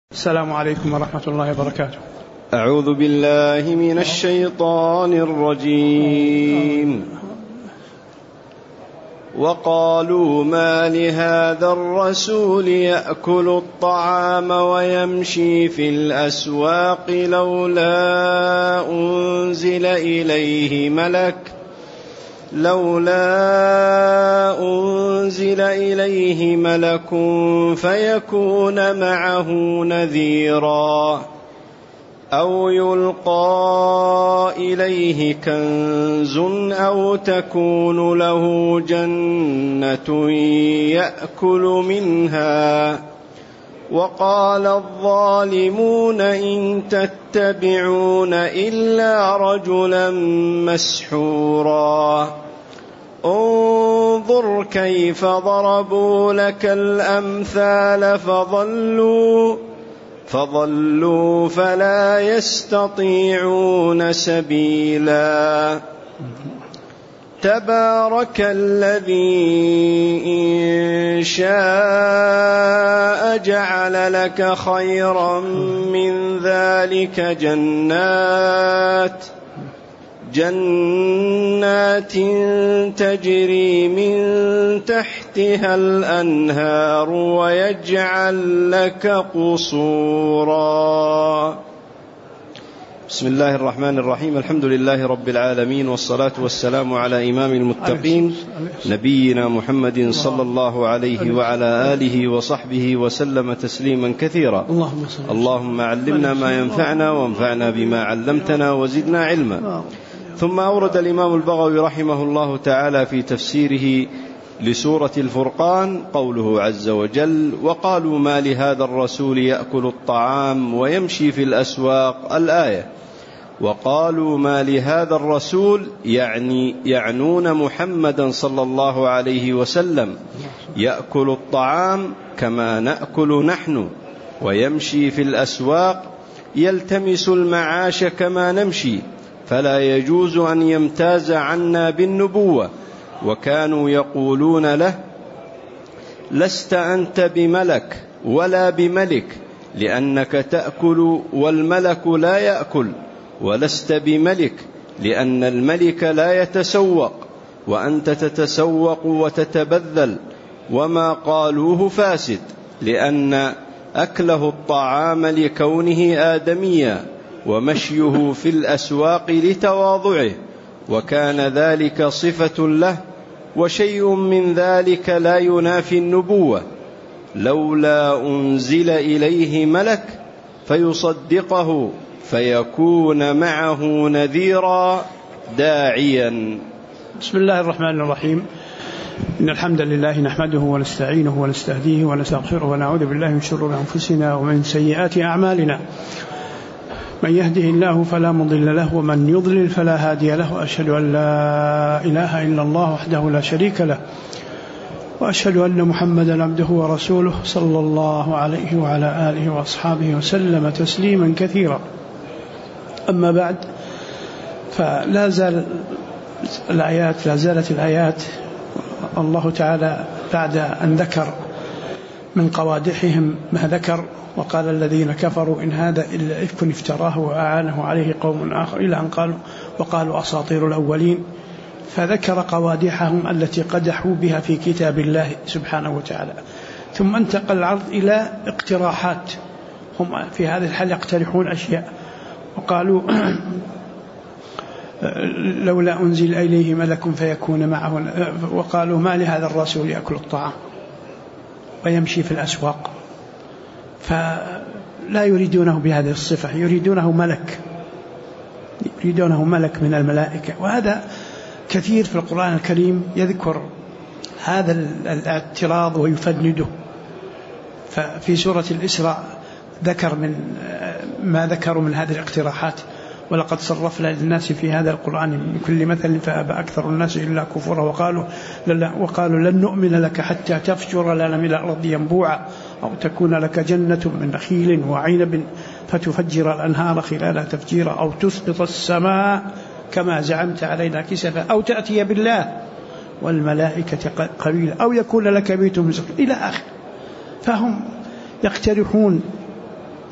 السلام عليكم ورحمة الله وبركاته. أعوذ بالله من الشيطان الرجيم. وقالوا ما لهذا الرسول يأكل الطعام ويمشي في الأسواق لولا أنزل إليه ملك فيكون معه نذيرا أو يلقى إليه كنز أو تكون له جنة يأكل منها. وقال الظالمون إن تتبعون إلا رجلا مسحورا انظر كيف ضربوا لك الأمثال فضلوا فلا يستطيعون سبيلا. تبارك الذي إن شاء جعل لك خيرا من ذلك جنات تجري من تحتها الأنهار ويجعل لك قصورا. بسم الله الرحمن الرحيم. الحمد لله رب العالمين، والصلاة والسلام على إمام المتقين نبينا محمد صلى الله عليه وعلى آله وصحبه وسلم تسليما كثيرا. اللهم علمنا ما ينفعنا وانفعنا بما علمتنا وزدنا علما. ثم أورد الإمام البغوي رحمه الله تعالى في تفسيره لسورة الفرقان قوله عز وجل: وقالوا ما لهذا الرسول يأكل الطعام ويمشي في الأسواق. الآية. وقالوا ما لهذا الرسول يعنون محمدا صلى الله عليه وسلم، يأكل الطعام كما نأكل نحن، ويمشي في الأسواق يلتمس المعاش كما نمشي، فلا يجوز أن يمتاز عنا بالنبوة. وكانوا يقولون له: لست أنت بملك ولا بملك، لأنك تأكل والملك لا يأكل، ولست بملك لأن الملك لا يتسوق، وأنت تتسوق وتتبذل. وما قالوه فاسد، لأن أكله الطعام لكونه آدميا، ومشيه في الأسواق لتواضعه، وكان ذلك صفة له، وشيء من ذلك لا ينافي النبوة. لولا أنزل إليه ملك فيصدقه فيكون معه نذيرا داعيا. بسم الله الرحمن الرحيم. إن الحمد لله نحمده ونستعينه ونستهديه ونستغفره ونعوذ بالله من شرور أنفسنا ومن سيئات أعمالنا. من يهده الله فلا مضل له ومن يضلل فلا هادي له. وأشهد أن لا إله إلا الله وحده لا شريك له، وأشهد أن محمدا عبده ورسوله صلى الله عليه وعلى آله وأصحابه وسلم تسليما كثيرا. أما بعد، فلا زالت الآيات الله تعالى بعد أن ذكر من قوادحهم ما ذكر، وقال الذين كفروا إن هذا إلا إفك افتراه وأعانه عليه قوم آخر، إلى أن وقالوا أساطير الأولين. فذكر قوادحهم التي قدحوا بها في كتاب الله سبحانه وتعالى، ثم انتقل العرض إلى اقتراحات. هم في هذه الحال يقترحون أشياء، وقالوا لولا أنزل إليه ملك فيكون معه. وقالوا ما لهذا الرسول يأكل الطعام ويمشي في الأسواق. فلا يريدونه بهذه الصفة، يريدونه ملك من الملائكة. وهذا كثير في القرآن الكريم يذكر هذا الاعتراض ويفنده. ففي سورة الإسراء ذكر ما ذكروا من هذه الاقتراحات: ولقد صرفنا للناس في هذا القرآن من كل مثل فأبى أكثر الناس إلا كفورا. وقالوا لن نؤمن لك حتى تفجر لنا من الأرض ينبوعا، أو تكون لك جنة من نخيل وعنب فتفجر الأنهار خلالها تفجيرا، أو تسقط السماء كما زعمت علينا كسفا، أو تأتي بالله والملائكة قليلا، أو يكون لك بيت من زخرف إلى آخر. فهم يقترحون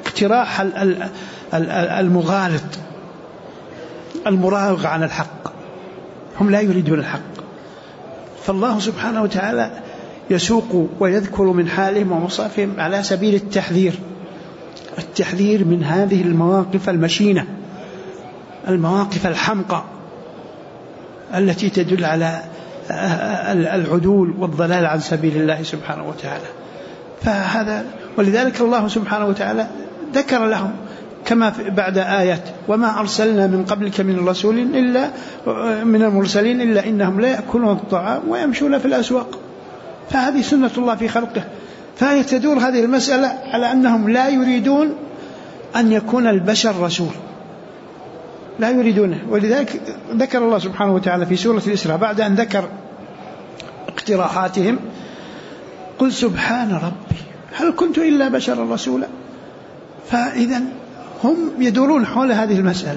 اقتراح المغالط المراوغ عن الحق، هم لا يريدون الحق. فالله سبحانه وتعالى يسوق ويذكر من حالهم ومصافهم على سبيل التحذير من هذه المواقف المشينة، المواقف الحمقى التي تدل على العدول والضلال عن سبيل الله سبحانه وتعالى. فهذا ولذلك الله سبحانه وتعالى ذكر لهم كما بعد آيات: وما أرسلنا من قبلك من رسول إلا من المرسلين إلا إنهم لا يأكلون الطعام ويمشون في الأسواق. فهذه سنة الله في خلقه. فهي تدور هذه المسألة على أنهم لا يريدون أن يكون البشر رسول، لا يريدونه. ولذلك ذكر الله سبحانه وتعالى في سورة الإسراء بعد أن ذكر اقتراحاتهم: قل سبحان ربي هل كنت إلا بشرا رسولا. فإذا هم يدورون حول هذه المسألة،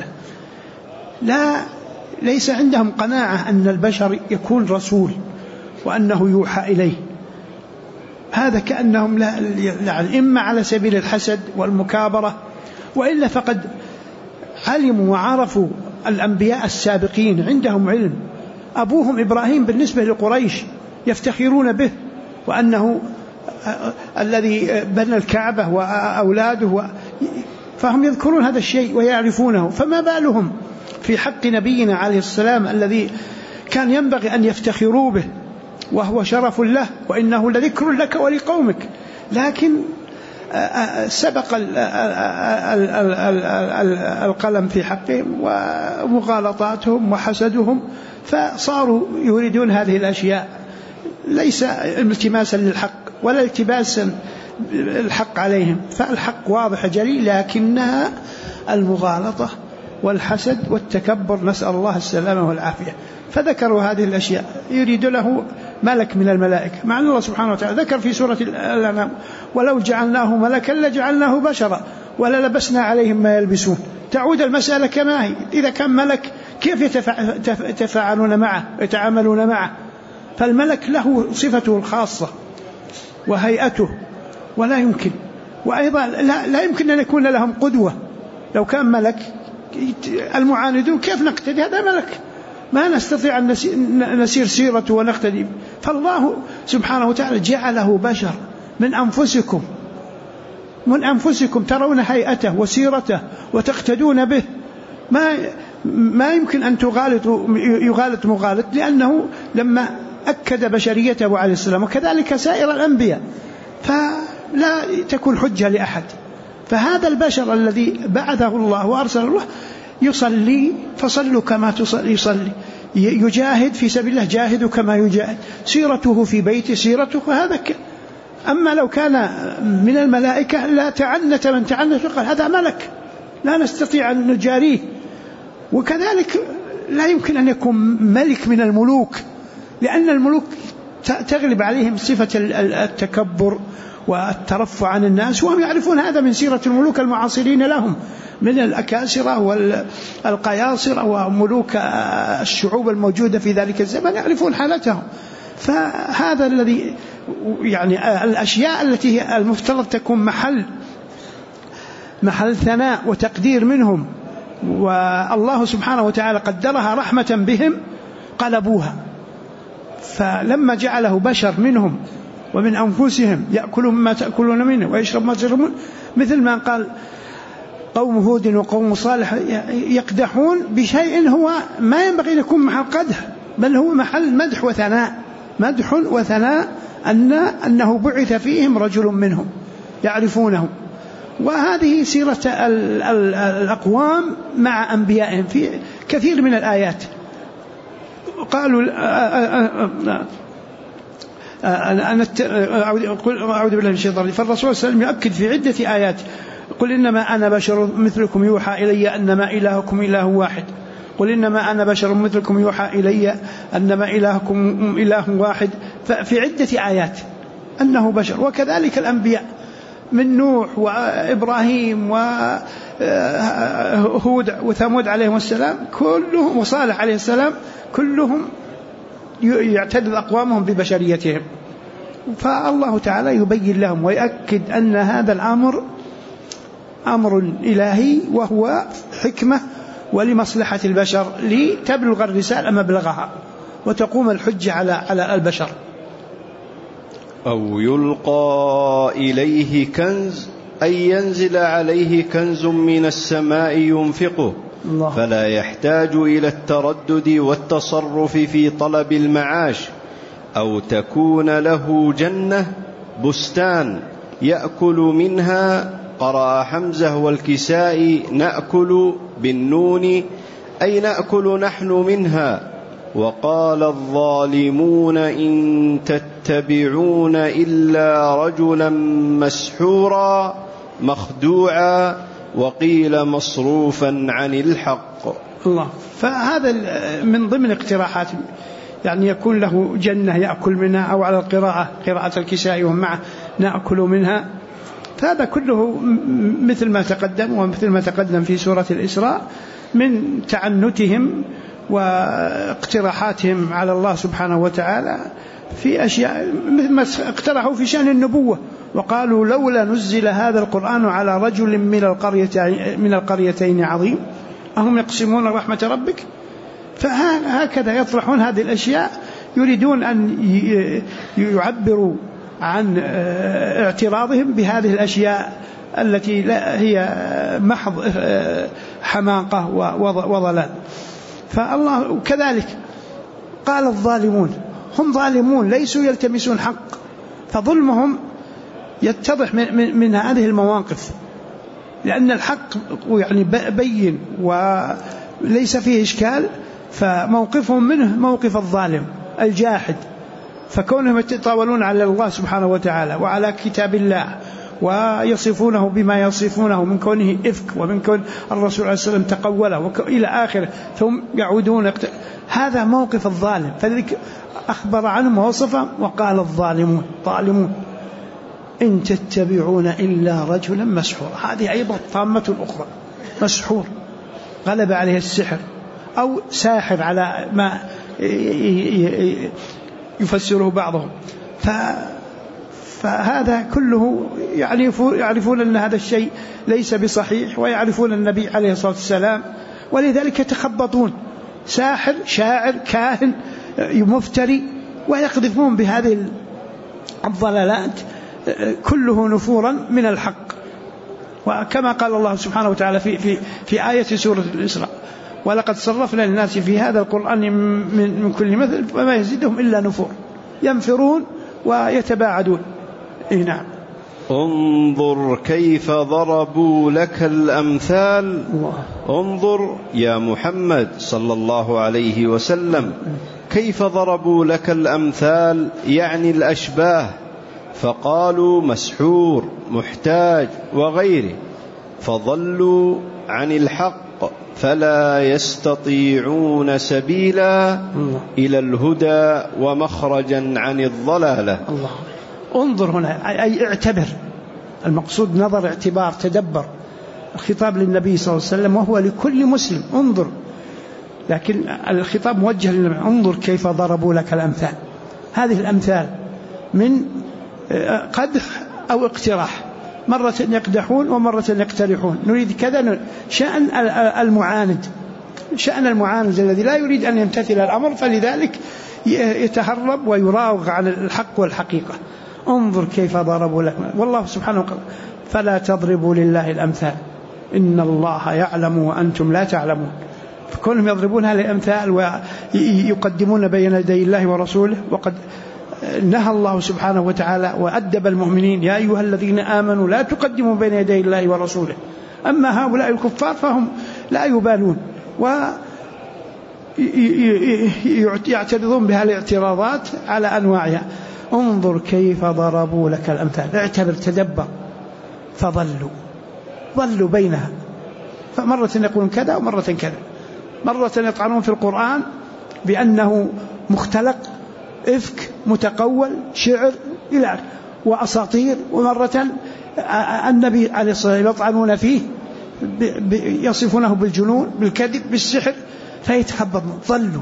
ليس عندهم قناعة أن البشر يكون رسول وأنه يوحى إليه. هذا كأنهم إما على سبيل الحسد والمكابرة، وإلا فقد علموا وعرفوا الأنبياء السابقين، عندهم علم. أبوهم إبراهيم بالنسبة لقريش يفتخرون به، وأنه الذي بنى الكعبة وأولاده، فهم يذكرون هذا الشيء ويعرفونه. فما بالهم في حق نبينا عليه السلام الذي كان ينبغي أن يفتخروا به وهو شرف له، وإنه لذكر لك ولقومك. لكن سبق القلم في حقهم ومغالطاتهم وحسدهم، فصاروا يريدون هذه الأشياء ليس التماسا للحق ولا التباسا الحق عليهم. فالحق واضح جلي، لكنها المغالطة والحسد والتكبر، نسأل الله السلامة والعافية. فذكروا هذه الأشياء، يريد له ملك من الملائكة، مع أن الله سبحانه وتعالى ذكر في سورة الأنعام: ولو جعلناه ملكا لجعلناه بشرا وللبسنا عليهم ما يلبسون. تعود المسألة كما هي. إذا كان ملك كيف يتفاعلون معه يتعاملون معه؟ فالملك له صفته الخاصة وهيئته، ولا يمكن، وأيضا لا يمكن أن يكون لهم قدوة. لو كان ملك المعاندون كيف نقتدي؟ هذا ملك، ما نستطيع أن نسير سيرته ونقتدي. فالله سبحانه وتعالى جعله بشر من أنفسكم ترون هيئته وسيرته وتقتدون به. ما يمكن أن يغالط مغالط، لأنه لما أكد بشريته عليه السلام، وكذلك سائر الأنبياء، فلا تكون حجة لأحد. فهذا البشر الذي بعثه الله وأرسل الله يصلي فصلوا كما يصلي، يجاهد في سبيل الله جاهدوا كما يجاهد، سيرته في بيته سيرته هذا. أما لو كان من الملائكة لا تعنت من تعنت وقال هذا ملك لا نستطيع أن نجاريه. وكذلك لا يمكن أن يكون ملك من الملوك، لأن الملوك تغلب عليهم صفة التكبر والترفع عن الناس، وهم يعرفون هذا من سيرة الملوك المعاصرين لهم من الأكاسرة والقياصرة وملوك الشعوب الموجودة في ذلك الزمن، يعرفون حالتهم. فهذا الذي يعني الأشياء التي هي المفترض تكون محل ثناء وتقدير منهم، والله سبحانه وتعالى قدرها رحمة بهم، قلبوها. فلما جعله بشر منهم ومن أنفسهم يأكلون ما تأكلون منه ويشرب ما تشربون، مثل ما قال قوم هود وقوم صالح يقدحون بشيء هو ما ينبغي أن يكون محل قدح، بل هو محل مدح وثناء أنه بعث فيهم رجل منهم يعرفونه. وهذه سيرة الأقوام مع أنبيائهم في كثير من الآيات. قالوا أعوذ بالله من الشيطان الرجيم. فالرسول صلى الله عليه وسلم يؤكد في عدة آيات: قل إنما أنا بشر مثلكم يوحى إلي أنما إلهكم إله واحد. قل إنما أنا بشر مثلكم يوحى إلي أنما إلهكم إله واحد. ففي عدة آيات أنه بشر. وكذلك الأنبياء من نوح وإبراهيم وهود وثمود عليهم السلام كلهم، وصالح عليه السلام، كلهم يعتد أقوامهم ببشريتهم. فالله تعالى يبين لهم ويأكد أن هذا الأمر أمر إلهي وهو حكمة ولمصلحة البشر لتبلغ الرسالة مبلغها وتقوم الحجة على البشر. أو يلقى إليه كنز أي ينزل عليه كنز من السماء ينفقه فلا يحتاج إلى التردد والتصرف في طلب المعاش، أو تكون له جنة بستان يأكل منها، قرأ حمزة والكسائي نأكل بالنون أي نأكل نحن منها. وقال الظالمون إن تتبعون إلا رجلا مسحورا مخدوعا وقيل مصروفا عن الحق. الله. فهذا من ضمن اقتراحات، يعني يكون له جنة يأكل منها، أو على قراءة الكسائي ومعه نأكل منها. فهذا كله مثل ما تقدم ومثل ما تقدم في سورة الإسراء من تعنتهم واقتراحاتهم على الله سبحانه وتعالى في أشياء، مثل ما اقترحوا في شأن النبوة وقالوا لولا نزل هذا القرآن على رجل من القريتين عظيم أهم يقسمون رحمة ربك. فهكذا يطرحون هذه الأشياء، يريدون أن يعبروا عن اعتراضهم بهذه الأشياء التي لا هي محض حماقة وضلال. فالله كذلك قال الظالمون، هم ظالمون ليسوا يلتمسون حق، فظلمهم يتضح من هذه المواقف، لأن الحق يعني بين وليس فيه إشكال، فموقفهم منه موقف الظالم الجاحد. فكونهم يتطاولون على الله سبحانه وتعالى وعلى كتاب الله ويصفونه بما يصفونه من كونه إفك ومن كون الرسول عليه السلام تقوله إلى آخره، ثم يعودون هذا موقف الظالم. فذلك أخبر عنهم ووصفهم وقال الظالمون ظالمون إن تتبعون إلا رجلا مسحور. هذه أيضا طامة أخرى، مسحور غلب عليه السحر أو ساحر على ما يفسره بعضهم. فهذا كله يعرفون أن هذا الشيء ليس بصحيح، ويعرفون النبي عليه الصلاة والسلام، ولذلك يتخبطون ساحر شاعر كاهن مفتري، ويقذفون بهذه الضلالات كله نفورا من الحق. وكما قال الله سبحانه وتعالى في آية سورة الإسراء ولقد صرفنا للناس في هذا القرآن من كل مثل فما يزيدهم إلا نفور، ينفرون ويتباعدون. نعم. انظر كيف ضربوا لك الأمثال. انظر يا محمد صلى الله عليه وسلم كيف ضربوا لك الأمثال، يعني الأشباه، فقالوا مسحور محتاج وغيره، فضلوا عن الحق فلا يستطيعون سبيلا إلى الهدى ومخرجا عن الضلالة. الله. انظر هنا أي اعتبر، المقصود نظر اعتبار تدبر، الخطاب للنبي صلى الله عليه وسلم وهو لكل مسلم. انظر، لكن الخطاب موجه للنبي. انظر كيف ضربوا لك الأمثال. هذه الأمثال من قدح أو اقتراح، مرة يقدحون ومرة يقترحون. نريد كذا شأن المعاند، شأن المعاند الذي لا يريد أن يمتثل الأمر، فلذلك يتهرب ويراوغ عن الحق والحقيقة. انظر كيف ضربوا لك، والله سبحانه وتعالى فلا تضربوا لله الأمثال إن الله يعلم وأنتم لا تعلمون. فكونهم يضربون هذه الأمثال ويقدمون بين يدي الله ورسوله، وقد نهى الله سبحانه وتعالى وأدب المؤمنين يا أيها الذين آمنوا لا تقدموا بين يدي الله ورسوله. أما هؤلاء الكفار فهم لا يبالون ويعترضون بها الاعتراضات على أنواعها. انظر كيف ضربوا لك الأمثال، اعتبر تدبر. ضلوا بينها، فمرة يقولون كذا ومرة كذا، مرة يطعنون في القرآن بأنه مختلق إفك متقول شعر إلى وأساطير، ومرة النبي عليه الصلاة والسلام يطعنون فيه يصفونه بالجنون بالكذب بالسحر، فيتخبطون. ضلوا،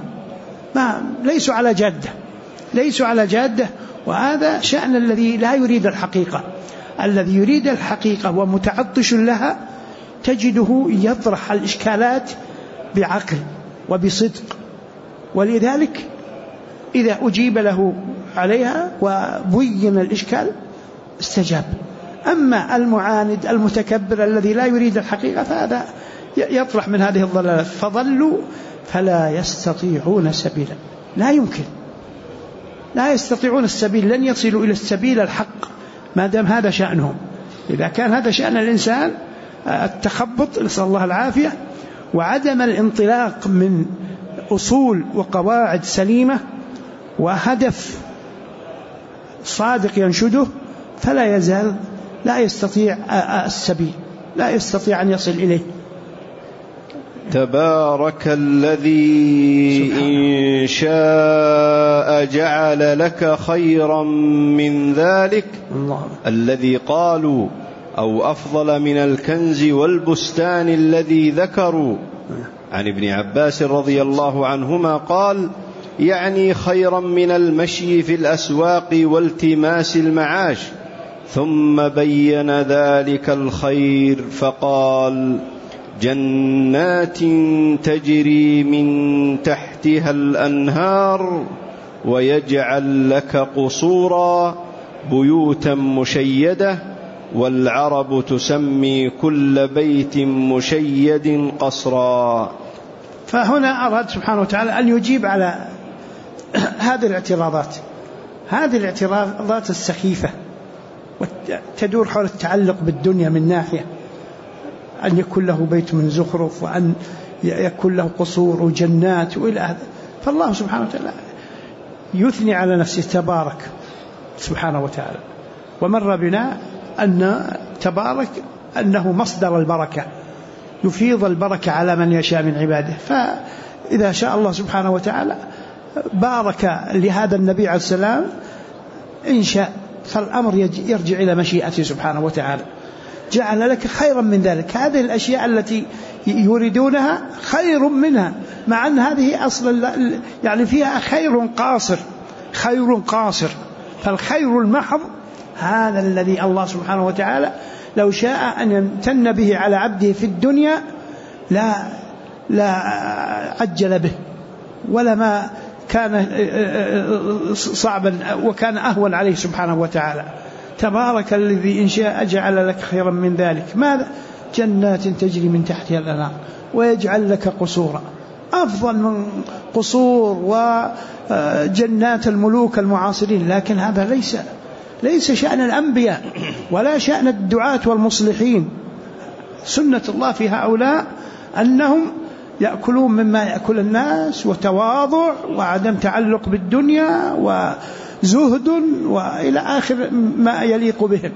ليسوا على جادة. وهذا شأن الذي لا يريد الحقيقة. الذي يريد الحقيقة ومتعطش لها تجده يطرح الإشكالات بعقل وبصدق، ولذلك إذا أجيب له عليها وبين الإشكال استجاب. أما المعاند المتكبر الذي لا يريد الحقيقة فهذا يطرح من هذه الضلالات، فضلوا فلا يستطيعون سبيلا. لا يمكن، لا يستطيعون السبيل، لن يصلوا إلى السبيل الحق ما دام هذا شأنهم. إذا كان هذا شأن الإنسان التخبط، نسأل الله العافية، وعدم الانطلاق من أصول وقواعد سليمة وهدف صادق ينشده، فلا يزال لا يستطيع السبيل، لا يستطيع أن يصل إليه. تبارك الذي إن شاء جعل لك خيرا من ذلك الذي قالوا أو أفضل من الكنز والبستان الذي ذكروا. عن ابن عباس رضي الله عنهما قال: يعني خيرا من المشي في الأسواق والتماس المعاش. ثم بين ذلك الخير فقال: جنات تجري من تحتها الأنهار ويجعل لك قصورا بيوتا مشيدة، والعرب تسمي كل بيت مشيد قصرا. فهنا أراد سبحانه وتعالى أن يجيب على هذه الاعتراضات، هذه الاعتراضات السخيفة تدور حول التعلق بالدنيا من ناحية أن يكون له بيت من زخرف وأن يكون له قصور وجنات وإلى هذا. فالله سبحانه وتعالى يثني على نفسه تبارك سبحانه وتعالى، ومر بنا أن تبارك أنه مصدر البركة، يفيض البركة على من يشاء من عباده. فإذا شاء الله سبحانه وتعالى بارك لهذا النبي عليه السلام إن شاء، فالأمر يرجع إلى مشيئته سبحانه وتعالى. جعل لك خيرا من ذلك، هذه الأشياء التي يريدونها خير منها، مع أن هذه أصلا يعني فيها خير قاصر، خير قاصر. فالخير المحض هذا الذي الله سبحانه وتعالى لو شاء أن يمتن به على عبده في الدنيا لا عجل به، ولا ما كان صعبا وكان أهون عليه سبحانه وتعالى. تبارك الذي إن شاء جعل لك خيرا من ذلك. ماذا؟ جنات تجري من تحتها الأنهار ويجعل لك قصورا، أفضل من قصور وجنات الملوك المعاصرين. لكن هذا ليس شأن الأنبياء ولا شأن الدعاة والمصلحين. سنة الله في هؤلاء أنهم يأكلون مما يأكل الناس، وتواضع وعدم تعلق بالدنيا وزهد وإلى آخر ما يليق بهم.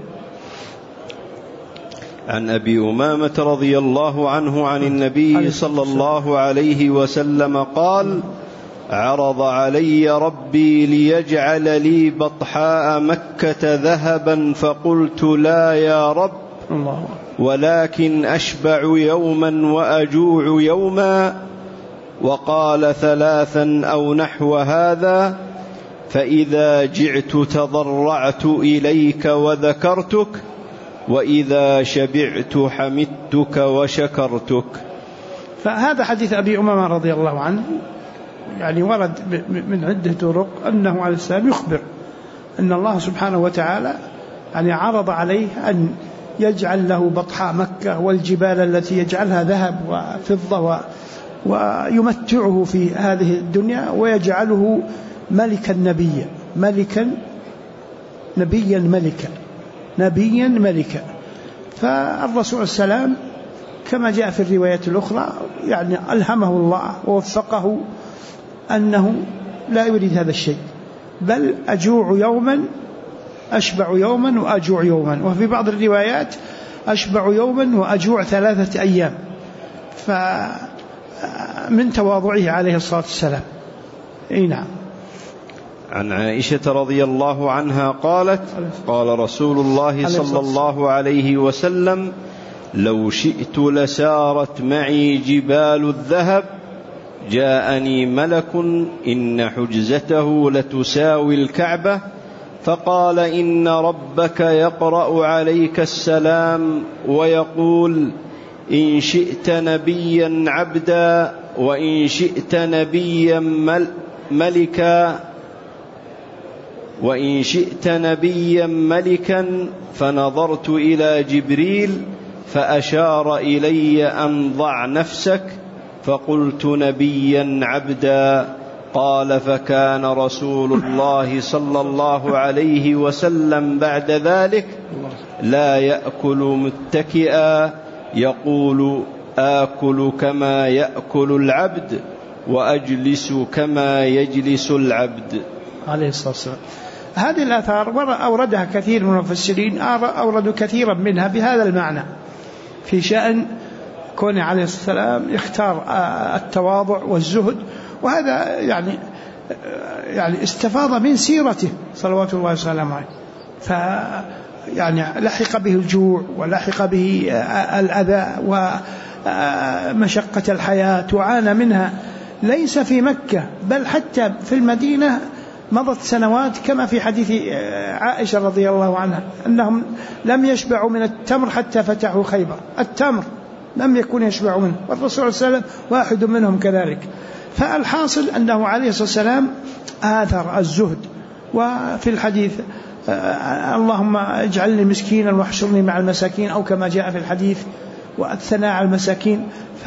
عن أبي أمامة رضي الله عنه عن النبي صلى الله عليه وسلم قال: عرض علي ربي ليجعل لي بطحاء مكة ذهبا، فقلت لا يا رب، ولكن أشبع يوما وأجوع يوما. وقال ثلاثا أو نحو هذا: فإذا جعت تضرعت إليك وذكرتك، وإذا شبعت حمدتك وشكرتك. فهذا حديث أبي أمامة رضي الله عنه يعني ورد من عدة طرق أنه عليه السلام يخبر أن الله سبحانه وتعالى يعني عرض عليه أن يجعل له بطحاء مكة والجبال التي يجعلها ذهب وفضة ويمتعه في هذه الدنيا، ويجعله ملكا نبيا، نبيا ملكا. فالرسول السلام كما جاء في الروايات الأخرى يعني ألهمه الله ووفقه أنه لا يريد هذا الشيء، بل أجوع يوما أشبع يوما وأجوع يوما، وفي بعض الروايات أشبع يوما وأجوع 3 أيام. فمن تواضعه عليه الصلاة والسلام. نعم. عن عائشة رضي الله عنها قالت: قال رسول الله صلى الله عليه وسلم: لو شئت لسارت معي جبال الذهب. جاءني ملك إن حجزته لتساوي الكعبة، فقال: إن ربك يقرأ عليك السلام ويقول: إن شئت نبيا عبدا وإن شئت نبيا ملكا وإن شئت نبيا ملكا. فنظرت إلى جبريل فأشار إلي أن ضع نفسك، فقلت نبيا عبدا. قال: فكان رسول الله صلى الله عليه وسلم بعد ذلك لا يأكل متكئا، يقول: آكل كما يأكل العبد وأجلس كما يجلس العبد عليه الصلاة والسلام. هذه الآثار أوردها كثير من المفسرين، أوردوا كثيرا منها بهذا المعنى في شأن كونه عليه الصلاة والسلام يختار التواضع والزهد، وهذا يعني استفاض من سيرته صلوات الله وسلامه عليه. يعني لحق به الجوع ولحق به الأذى ومشقة الحياة وعانى منها، ليس في مكة بل حتى في المدينة مضت سنوات، كما في حديث عائشة رضي الله عنها أنهم لم يشبعوا من التمر حتى فتحوا خيبر. التمر لم يكن يشبعوا منه، والرسول صلى الله عليه وسلم واحد منهم كذلك. فالحاصل أنه عليه الصلاة والسلام آثر الزهد. وفي الحديث: اللهم اجعلني مسكينا واحشرني مع المساكين، أو كما جاء في الحديث: والثناء على المساكين.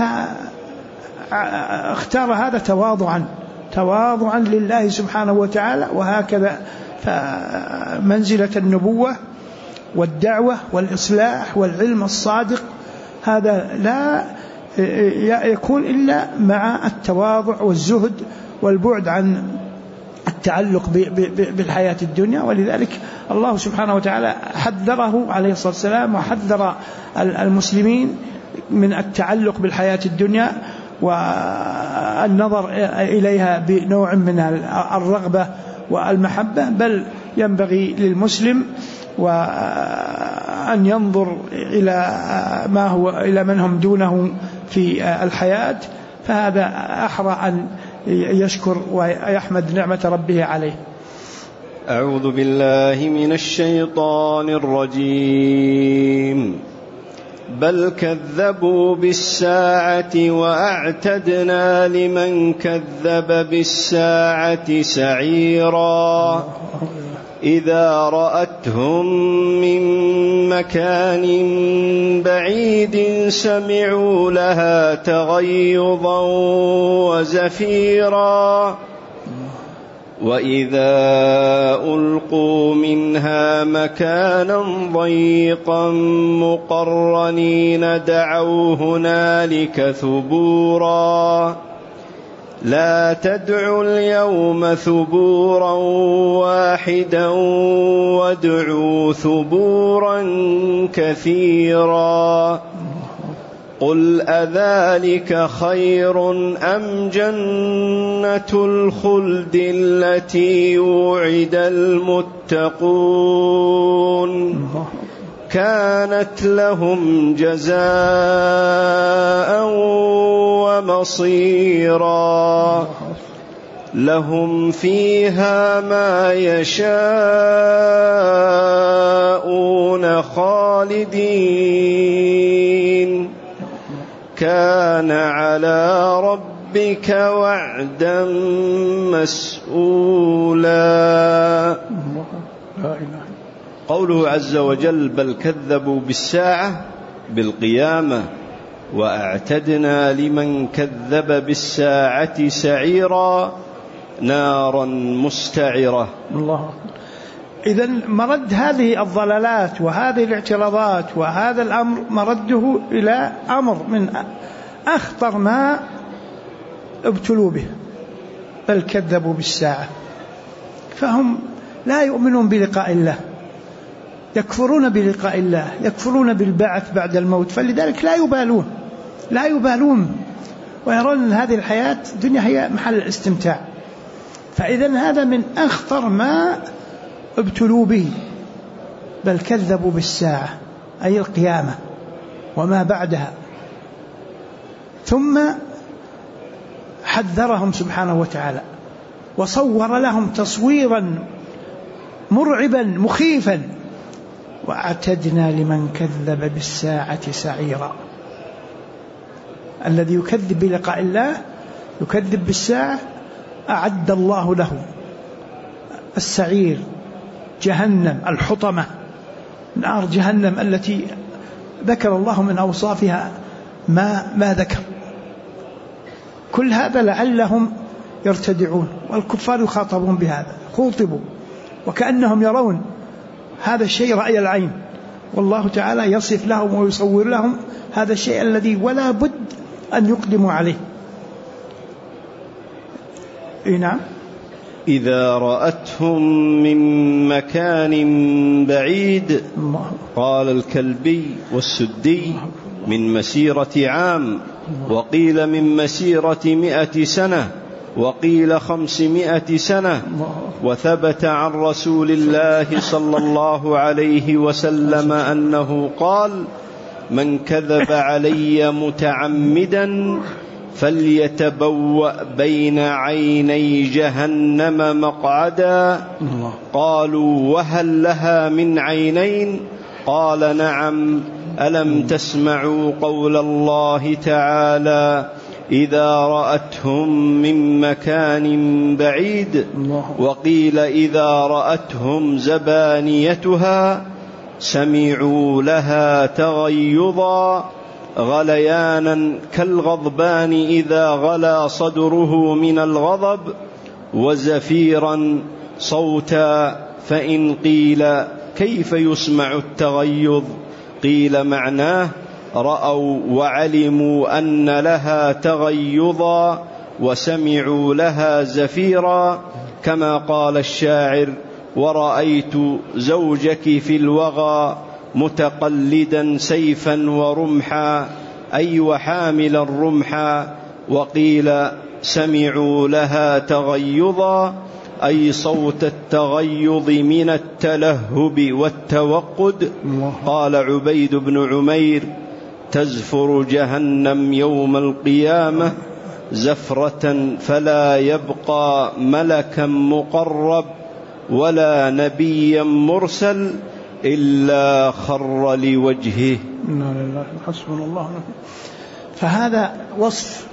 فاختار هذا تواضعا لله سبحانه وتعالى. وهكذا فمنزلة النبوة والدعوة والإصلاح والعلم الصادق هذا لا يكون إلا مع التواضع والزهد والبعد عن التعلق بالحياة الدنيا. ولذلك الله سبحانه وتعالى حذره عليه الصلاة والسلام وحذر المسلمين من التعلق بالحياة الدنيا والنظر إليها بنوع من الرغبة والمحبة، بل ينبغي للمسلم وأن ينظر إلى من هم دونه في الحياة، فهذا أحرى أن يشكر ويحمد نعمة ربه عليه. أعوذ بالله من الشيطان الرجيم. بل كذبوا بالساعة وأعتدنا لمن كذب بالساعة سعيرا. إذا رأتهم من مكان بعيد سمعوا لها تغيظا وزفيرا. وإذا ألقوا منها مكانا ضيقا مقرنين دعوا هنالك ثبورا. لا تدعوا اليوم ثبورا واحدا وادعوا ثبورا كثيرا. قل أذلك خير أم جنة الخلد التي وعد المتقون كانت لهم جزاء ومصيرا. لهم فيها ما يشاءون خالدين كان على ربك وعدا مسئولا. قوله عز وجل: بل كذبوا بالساعة بالقيامة وأعتدنا لمن كذب بالساعة سعيرا نارا مستعرة. الله. إذن مرد هذه الضلالات وهذه الاعتراضات وهذا الأمر مرده إلى أمر من أخطر ما ابتلوا به. بل كذبوا بالساعة، فهم لا يؤمنون بلقاء الله، يكفرون بلقاء الله، يكفرون بالبعث بعد الموت، فلذلك لا يبالون ويرون أن هذه الحياة الدنيا هي محل الاستمتاع. فإذن هذا من أخطر ما ابتلوا به. بل كذبوا بالساعة أي القيامة وما بعدها، ثم حذرهم سبحانه وتعالى وصور لهم تصويرا مرعبا مخيفا: وأعتدنا لمن كذب بالساعة سعيرا. الذي يكذب بلقاء الله، يكذب بالساعة، أعد الله له السعير، جهنم الحطمة، نار جهنم التي ذكر الله من أوصافها ما ذكر. كل هذا لعلهم يرتدعون، والكفار يخاطبون بهذا، خوطبوا وكأنهم يرون هذا الشيء رأي العين، والله تعالى يصف لهم ويصور لهم هذا الشيء الذي ولا بد أن يقدموا عليه. نعم. إذا رأتهم من مكان بعيد، قال الكلبي والسدي من مسيرة عام، وقيل من مسيرة 100 سنة، وقيل 500 سنة. وثبت عن رسول الله صلى الله عليه وسلم أنه قال: من كذب علي متعمدا فليتبوأ بين عيني جهنم مقعدا. قالوا: وهل لها من عينين؟ قال: نعم. ألم تسمعوا قول الله تعالى: إذا رأتهم من مكان بعيد. وقيل: إذا رأتهم زبانيتها سمعوا لها تغيظا غليانا كالغضبان إذا غلا صدره من الغضب، وزفيرا صوتا. فإن قيل: كيف يسمع التغيظ؟ قيل: معناه: رأوا وعلموا أن لها تغيظا وسمعوا لها زفيرا، كما قال الشاعر: ورأيت زوجك في الوغى متقلدا سيفا ورمحا، أي وحاملا رمحا. وقيل: سمعوا لها تغيظا، أي صوت التغيظ من التلهب والتوقد. قال عبيد بن عمير: تزفر جهنم يوم القيامة زفرة فلا يبقى ملكا مقرب ولا نبيا مرسل إلا خر لوجهه. إنا لله حسبنا الله ونعم. فهذا وصف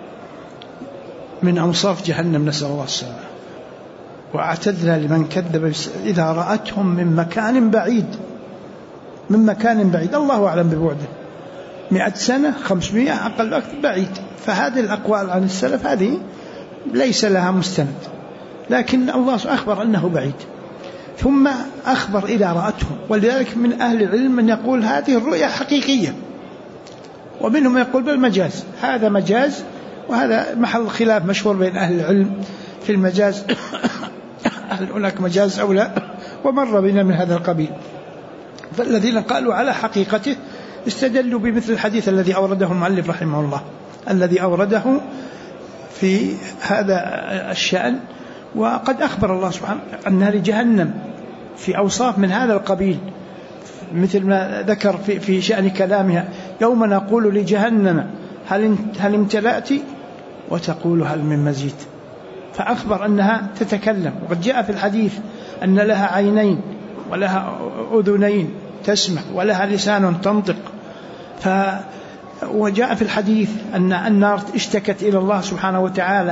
من أوصاف جهنم، نسأل الله السلامة. واعتدنا لمن كذب إذا رأتهم من مكان بعيد، من مكان بعيد، الله أعلم ببعده، 100 سنة 500 أقل أكثر بعيد. فهذه الأقوال عن السلف هذه ليس لها مستند، لكن الله أخبر أنه بعيد، ثم أخبر إذا رأتهم. ولذلك من أهل العلم من يقول هذه الرؤية حقيقية، ومنهم يقول بالمجاز. هذا مجاز، وهذا محل خلاف مشهور بين أهل العلم في المجاز. هل هناك مجاز أو لا؟ ومر بنا من هذا القبيل. فالذين قالوا على حقيقته استدلوا بمثل الحديث الذي أورده المؤلف رحمه الله، الذي أورده في هذا الشأن. وقد أخبر الله سبحانه أن لجهنم في أوصاف من هذا القبيل، مثل ما ذكر في شأن كلامها: يوم نقول لجهنم هل امتلأت، وتقول هل من مزيد. فأخبر أنها تتكلم. وقد جاء في الحديث أن لها عينين ولها أذنين تسمع ولها لسان تنطق. وجاء في الحديث أن النار اشتكت إلى الله سبحانه وتعالى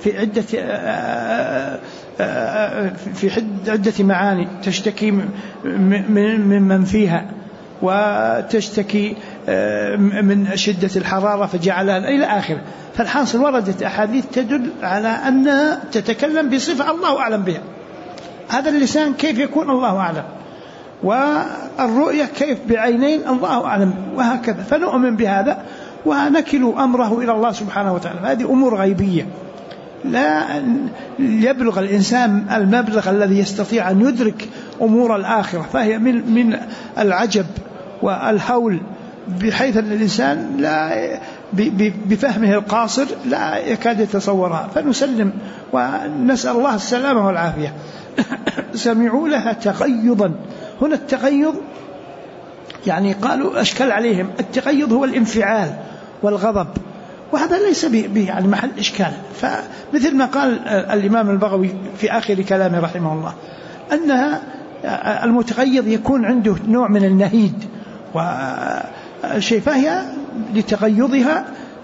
في عدة معاني، تشتكي من فيها، وتشتكي من شدة الحرارة فجعلها إلى آخره. فالحاصل وردت أحاديث تدل على أنها تتكلم بصفة الله أعلم بها. هذا اللسان كيف يكون الله أعلم، والرؤية كيف بعينين الله أعلم، وهكذا. فنؤمن بهذا ونكل أمره إلى الله سبحانه وتعالى. هذه أمور غيبية لا يبلغ الإنسان المبلغ الذي يستطيع أن يدرك أمور الآخرة، فهي من العجب والهول، بحيث أن الإنسان لا بفهمه القاصر لا يكاد يتصورها. فنسلم ونسأل الله السلامة والعافية. سمعوا لها تغيظا. هنا التغيظ يعني قالوا أشكل عليهم، التغيظ هو الانفعال والغضب، وهذا ليس يعني محل إشكال. فمثل ما قال الإمام البغوي في آخر كلامه رحمه الله، أنها المتغيظ يكون عنده نوع من النهيد وشيء، فهي لتغيظها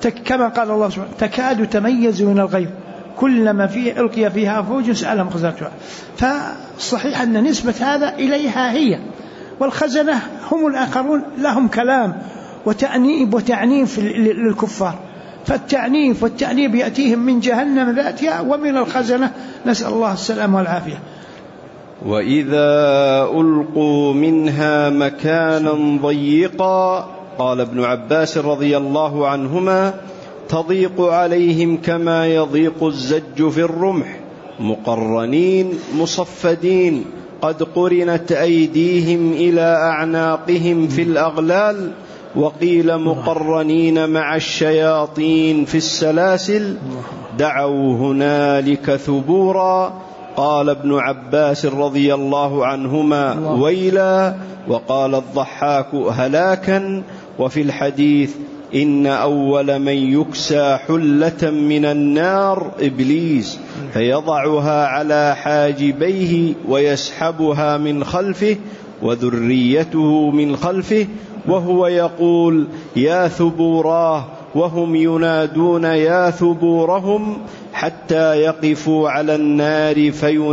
كما قال الله سبحانه تكاد تميز من الغيظ كلما ألقي فيها فوج سألهم خزنتها. فصحيح أن نسبة هذا إليها هي، والخزنة هم الآخرون لهم كلام وتأنيب وتعنيف للكفار، فالتعنيف والتأنيب يأتيهم من جهنم ذاتها ومن الخزنة، نسأل الله السلامة والعافية. وإذا ألقوا منها مكانا ضيقا قال ابن عباس رضي الله عنهما تضيق عليهم كما يضيق الزج في الرمح، مقرنين مصفدين قد قرنت أيديهم إلى أعناقهم في الأغلال، وقيل مقرنين مع الشياطين في السلاسل، دعوا هنالك ثبورا. قال ابن عباس رضي الله عنهما ويلا، وقال الضحاك هلاكا. وفي الحديث إن أول من يكسى حلة من النار إبليس، فيضعها على حاجبيه ويسحبها من خلفه وذريته من خلفه، وهو يقول يا ثبوراه، وهم ينادون يا ثبورهم، حتى يقفوا على النار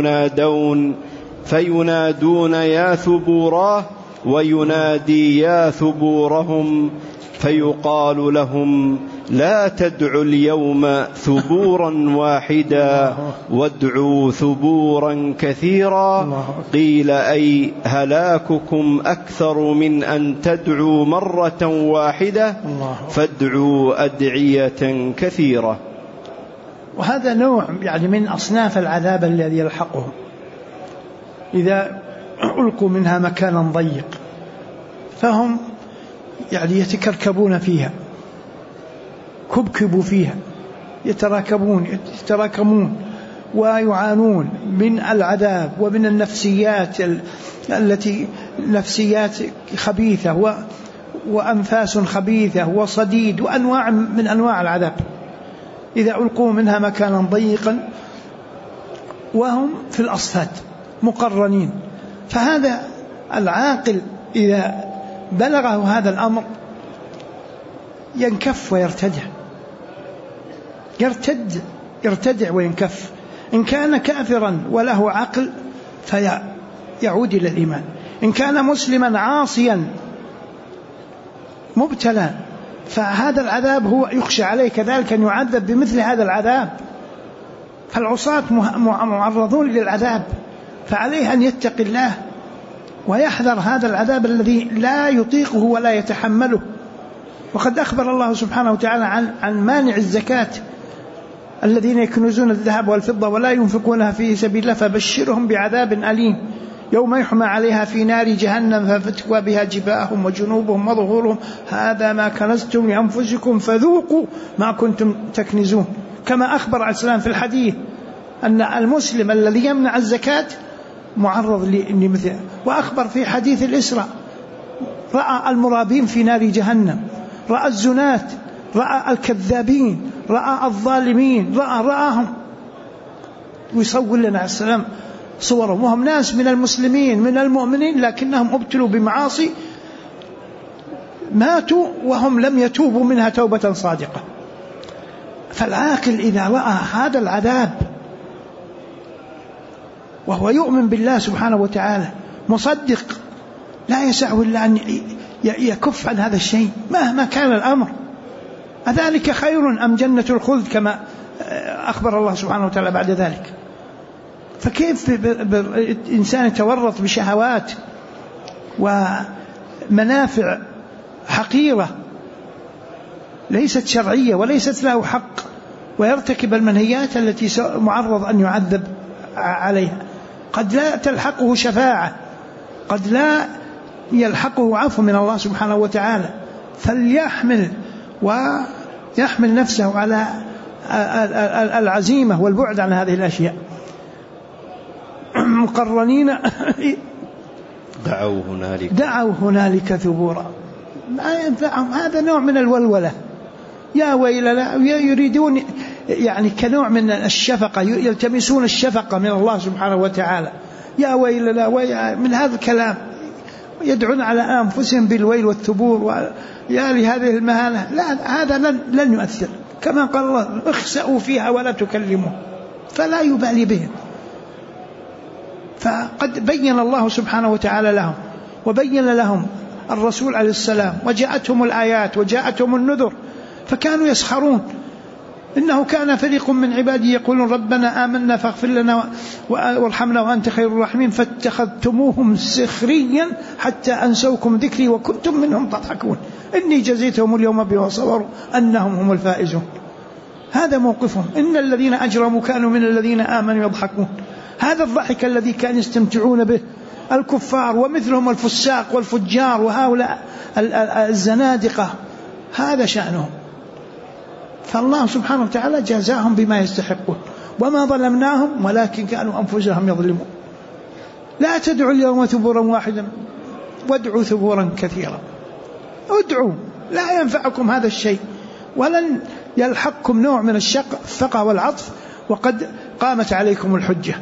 فينادون يا ثبوراه، وينادي يا ثبورهم، فيقال لهم لا تدعوا اليوم ثبورا واحدا وادعوا ثبورا كثيرا. قيل أي هلاككم أكثر من أن تدعوا مرة واحدة، فادعوا أدعية كثيرة. وهذا نوع يعني من أصناف العذاب الذي يلحقهم إذا ألقوا منها مكانا ضيق، فهم يعني يتكركبون فيها، كبكبوا فيها، يتراكمون ويعانون من العذاب ومن النفسيات التي نفسيات خبيثة وأنفاس خبيثة وصديد وأنواع من أنواع العذاب إذا ألقوا منها مكانا ضيقا وهم في الأصفاد مقرنين. فهذا العاقل إذا بلغه هذا الأمر ينكف يرتدع وينكف. إن كان كافرا وله عقل فيعود إلى الإيمان، إن كان مسلما عاصيا مبتلى فهذا العذاب هو يخشى عليه كذلك أن يعذب بمثل هذا العذاب. فالعصاة معرضون للعذاب، فعليه أن يتقي الله ويحذر هذا العذاب الذي لا يطيقه ولا يتحمله. وقد أخبر الله سبحانه وتعالى عن مانع الزكاة الذين يكنزون الذهب والفضة ولا ينفقونها في سبيل الله فبشرهم بعذاب أليم يوم يحمى عليها في نار جهنم فتكوى بها جباههم وجنوبهم وظهورهم هذا ما كنزتم لأنفسكم فذوقوا ما كنتم تكنزون. كما أخبر عليه السلام في الحديث أن المسلم الذي يمنع الزكاة معرض لمثله. وأخبر في حديث الإسراء رأى المرابين في نار جهنم، رأى الزناة، رأى الكذابين، رأى الظالمين، رآهم، ويصور لنا عليه السلام صورهم وهم ناس من المسلمين من المؤمنين لكنهم ابتلوا بمعاصي ماتوا وهم لم يتوبوا منها توبة صادقة. فالعاقل إذا رأى هذا العذاب وهو يؤمن بالله سبحانه وتعالى مصدق لا يسعه إلا أن يكف عن هذا الشيء مهما كان الأمر. أذلك خير أم جنة الخلد كما أخبر الله سبحانه وتعالى بعد ذلك. فكيف الإنسان يتورط بشهوات ومنافع حقيرة ليست شرعية وليست له حق ويرتكب المنهيات التي معرض أن يعذب عليها؟ قد لا تلحقه شفاعة، قد لا يلحقه عفو من الله سبحانه وتعالى، فليحمل ويحمل نفسه على العزيمة والبعد عن هذه الأشياء. مقرنين دعوا هنالك ثبورا. هذا نوع من الولولة، يا ويلنا، يريدون يعني كنوع من الشفقة، يلتمسون الشفقة من الله سبحانه وتعالى، يا ويلنا من هذا الكلام. يدعون على أنفسهم بالويل والثبور يا لهذه المهانة. لا، هذا لن يؤثر. كما قال الله اخسأوا فيها ولا تكلموا، فلا يبالي بهم. فقد بين الله سبحانه وتعالى لهم، وبين لهم الرسول عليه السلام، وجاءتهم الآيات وجاءتهم النذر، فكانوا يسخرون. إنه كان فريق من عبادي يقولون ربنا آمنا فاغفر لنا وارحمنا وأنت خير الراحمين فاتخذتموهم سخريا حتى أنسوكم ذكري وكنتم منهم تضحكون إني جزيتهم اليوم بما صبروا أنهم هم الفائزون. هذا موقفهم. إن الذين أجرموا كانوا من الذين آمنوا يضحكون. هذا الضحك الذي كانوا يستمتعون به الكفار، ومثلهم الفساق والفجار وهؤلاء الزنادقة، هذا شأنهم. فالله سبحانه وتعالى جازاهم بما يستحقون. وما ظلمناهم ولكن كانوا أنفسهم يظلمون. لا تدعوا اليوم ثبورا واحدا وادعوا ثبورا كثيرا. ادعوا، لا ينفعكم هذا الشيء، ولن يلحقكم نوع من الشفقة والعطف، وقد قامت عليكم الحجة.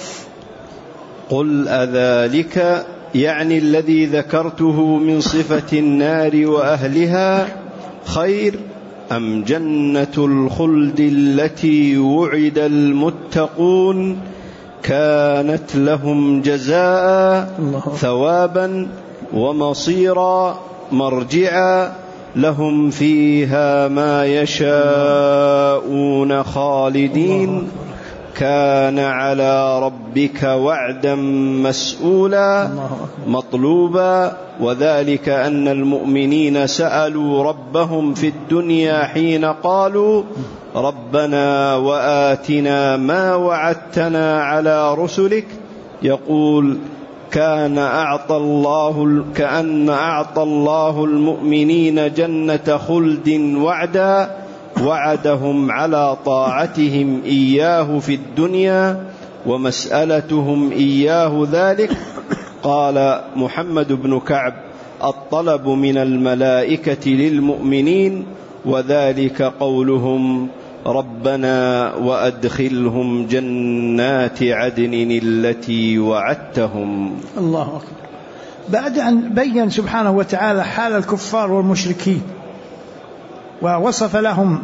قل أذلك يعني الذي ذكرته من صفة النار وأهلها خير أم جنة الخلد التي وعد المتقون كانت لهم جزاء ثوابا ومصيرا مرجعا لهم فيها ما يشاءون خالدين كان على ربك وعدا مسؤولا مطلوبا. وذلك أن المؤمنين سألوا ربهم في الدنيا حين قالوا ربنا وآتنا ما وعدتنا على رسلك، يقول كأن أعطى الله المؤمنين جنة خلد وعدا وعدهم على طاعتهم إياه في الدنيا ومسألتهم إياه ذلك. قال محمد بن كعب الطلب من الملائكة للمؤمنين، وذلك قولهم ربنا وأدخلهم جنات عدن التي وعدتهم. الله أكبر. بعد أن بين سبحانه وتعالى حال الكفار والمشركين ووصف لهم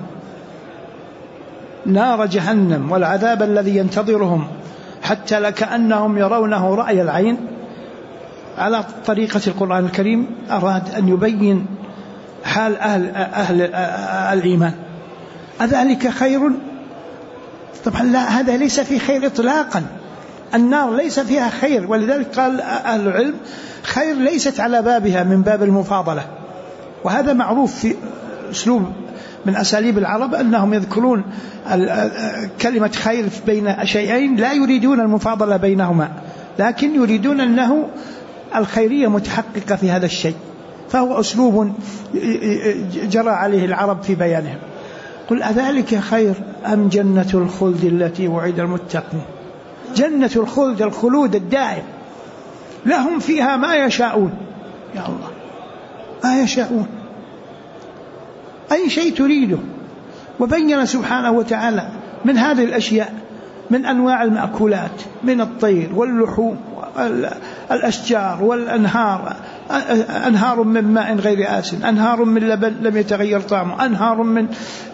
نار جهنم والعذاب الذي ينتظرهم حتى لكأنهم يرونه رأي العين على طريقة القرآن الكريم، أراد أن يبين حال أهل الإيمان. أذلك خير؟ طبعا لا، هذا ليس في خير إطلاقا. النار ليس فيها خير، ولذلك قال أهل العلم خير ليست على بابها من باب المفاضلة. وهذا معروف في أسلوب من أساليب العرب أنهم يذكرون كلمة خير بين شيئين لا يريدون المفاضلة بينهما، لكن يريدون أنه الخيرية متحققة في هذا الشيء، فهو أسلوب جرى عليه العرب في بيانهم. قل أذلك خير أم جنة الخلد التي وعد المتقون؟ جنة الخلد الخلود الدائم، لهم فيها ما يشاءون. يا الله، ما يشاءون، أي شيء تريده. وبين سبحانه وتعالى من هذه الأشياء من أنواع المأكولات من الطير واللحوم والأشجار والأنهار، أنهار من ماء غير آسن، أنهار من لبن لم يتغير طعمه، أنهار من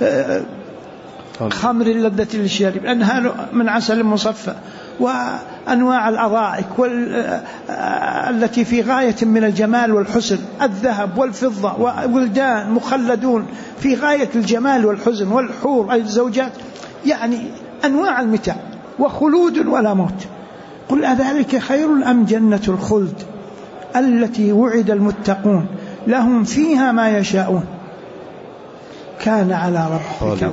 خمر لذة للشارب، أنهار من عسل مصفى، وأنواع الأرائك التي في غاية من الجمال والحسن، الذهب والفضة، وولدان مخلدون في غاية الجمال والحسن، والحور أي الزوجات، يعني أنواع المتاع، وخلود ولا موت. قل أذلك خير أم جنة الخلد التي وعد المتقون لهم فيها ما يشاءون كان على ربك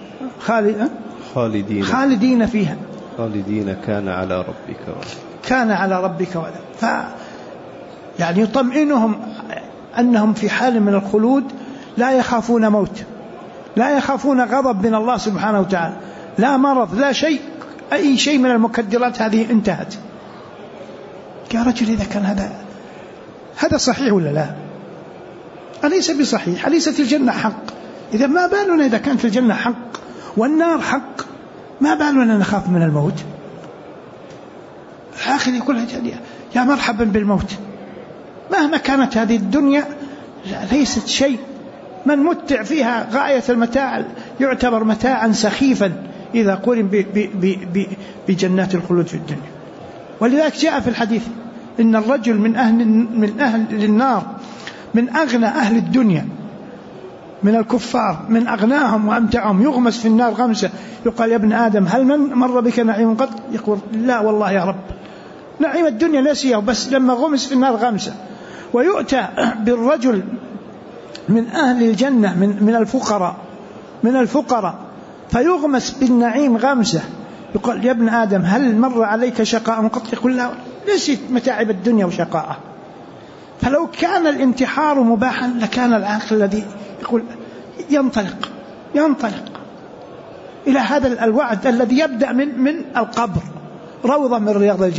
خالدين فيها خالدين كان على ربك وعدا. يعني يطمئنهم أنهم في حال من الخلود، لا يخافون موت، لا يخافون غضب من الله سبحانه وتعالى، لا مرض، لا شيء، أي شيء من المكدرات هذه انتهت. يا رجل إذا كان هذا صحيح ولا لا؟ أليس بصحيح؟ أليست الجنة حق؟ إذا ما بالنا إذا كانت الجنة حق والنار حق، ما بالنا نخاف من الموت؟ الآخر يقول يا مرحبا بالموت، مهما كانت هذه الدنيا ليست شيء، من متع فيها غاية المتاع يعتبر متاعا سخيفا إذا قرن بجنات الخلود في الدنيا. ولذلك جاء في الحديث إن الرجل من أهل النار من أغنى أهل الدنيا من الكفار، من أغناهم وأمتعهم، يغمس في النار غمسة، يقال يا ابن آدم هل من مر بك نعيم قط؟ يقول لا والله يا رب، نعيم الدنيا نسيه بس لما غمس في النار غمسة. ويؤتى بالرجل من أهل الجنة من الفقراء فيغمس بالنعيم غمسة، يقول يا ابن آدم هل مر عليك شقاء قط؟ يقول لا، نسيت متاعب الدنيا وشقاءه. فلو كان الانتحار مباحا لكان العاقل الذي يقول ينطلق إلى هذا الوعد الذي يبدأ من القبر، روضة من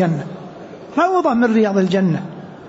رياض الجنة.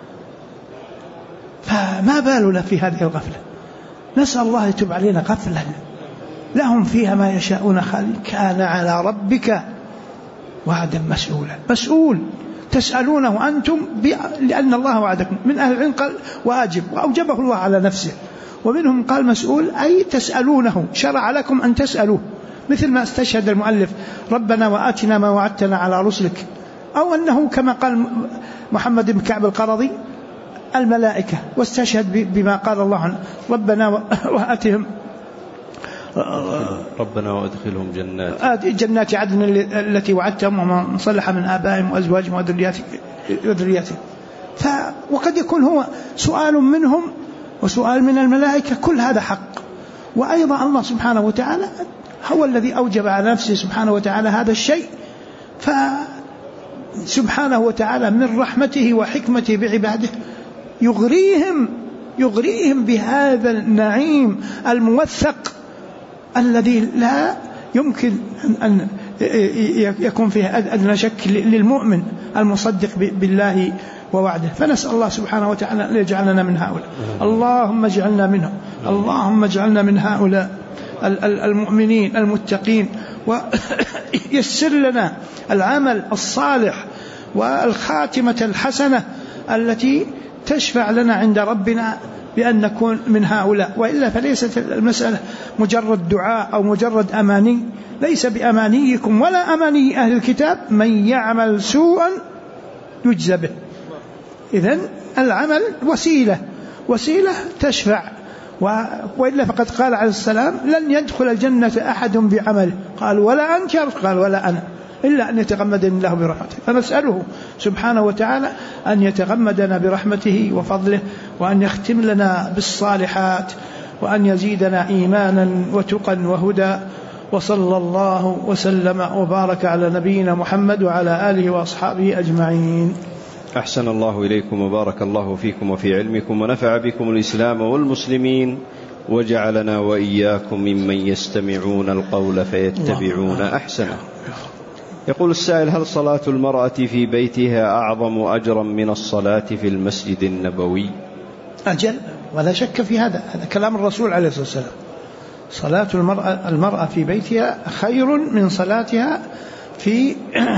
فما بالنا في هذه الغفلة؟ نسأل الله يتوب علينا غفلة. لهم فيها ما يشاءون خالدين كان على ربك وعدا مسؤول تسألونه أنتم لأن الله وعدكم. من أهل العلم قال واجب وأوجبه الله على نفسه، ومنهم قال مسؤول أي تسألونه، شرع لكم أن تسألوه، مثل ما استشهد المؤلف ربنا وآتنا ما وعدتنا على رسلك، أو أنه كما قال محمد بن كعب القرظي الملائكة، واستشهد بما قال الله عنه ربنا وآتهم ربنا وادخلهم جنات عدن التي وعدتهم ومن صلح من آبائهم وأزواجهم وذرياتهم. وقد يكون هو سؤال منهم وسؤال من الملائكة، كل هذا حق. وأيضا الله سبحانه وتعالى هو الذي أوجب على نفسه سبحانه وتعالى هذا الشيء، فسبحانه وتعالى من رحمته وحكمته بعباده يغريهم بهذا النعيم الموثق الذي لا يمكن أن يكون فيه أدنى شك للمؤمن المصدق بالله ووعده. فنسأل الله سبحانه وتعالى أن يجعلنا من هؤلاء. اللهم اجعلنا منهم، اللهم اجعلنا من هؤلاء المؤمنين المتقين، ويسر لنا العمل الصالح والخاتمة الحسنة التي تشفع لنا عند ربنا بأن نكون من هؤلاء. وإلا فليست المسألة مجرد دعاء أو مجرد أماني، ليس بأمانيكم ولا أماني أهل الكتاب، من يعمل سوءا يجزى به. إذن العمل وسيلة تشفع. وإلا فقد قال عليه السلام لن يدخل الجنة أحد بعمله، قال ولا أنت؟ قال ولا أنا، إلا أن يتغمدني الله برحمته. فنسأله سبحانه وتعالى أن يتغمدنا برحمته وفضله، وأن يختم لنا بالصالحات، وأن يزيدنا إيمانا وتقا وهدى. وصلى الله وسلم وبارك على نبينا محمد وعلى آله وأصحابه أجمعين. أحسن الله إليكم وبارك الله فيكم وفي علمكم، ونفع بكم الإسلام والمسلمين، وجعلنا وإياكم ممن يستمعون القول فيتبعون أحسنه. يقول السائل: هل صلاة المرأة في بيتها أعظم أجرا من الصلاة في المسجد النبوي؟ أجل، ولا شك في هذا كلام الرسول عليه الصلاة والسلام. صلاة المرأة في بيتها خير من صلاتها في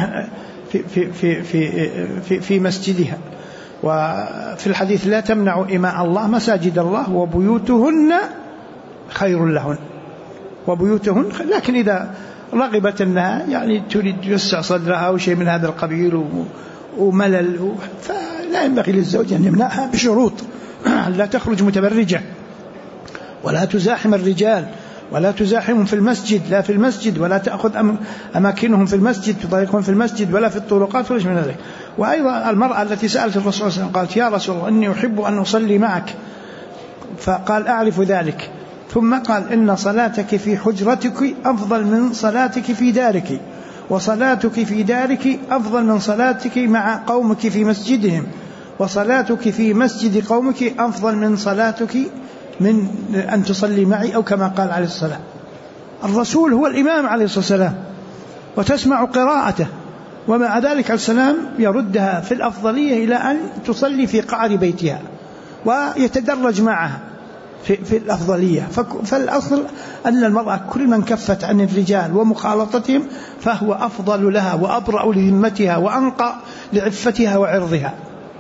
مسجدها. وفي الحديث: لا تمنعوا إماء الله مساجد الله وبيوتهن خير لهن. وبيوتهن، لكن إذا رغبت أنها يعني تريد توسع صدرها أو شيء من هذا القبيل وملل، فلا ينبغي للزوج أن يمنعها بشروط: لا تخرج متبرجة، ولا تزاحم الرجال، ولا تزاحمهم في المسجد، لا في المسجد، ولا تأخذ أماكنهم في المسجد، تضايقهم في المسجد، ولا في الطرقات، ولا من ذلك. وأيضا المرأة التي سألت الرسول صلى الله عليه وسلم قالت: يا رسول الله إني أحب أن أصلي معك، فقال: أعرف ذلك. ثم قال: إن صلاتك في حجرتك أفضل من صلاتك في دارك، وصلاتك في دارك أفضل من صلاتك مع قومك في مسجدهم، وصلاتك في مسجد قومك أفضل من صلاتك من أن تصلي معي، أو كما قال عليه الصلاة. الرسول هو الإمام عليه الصلاة والسلام، وتسمع قراءته، ومع ذلك عليه السلام يردها في الأفضلية إلى أن تصلي في قعر بيتها، ويتدرج معها في الأفضلية. فالأصل أن المرأة كل من كفت عن الرجال ومخالطتهم فهو أفضل لها وأبرأ لذمتها وأنقى لعفتها وعرضها.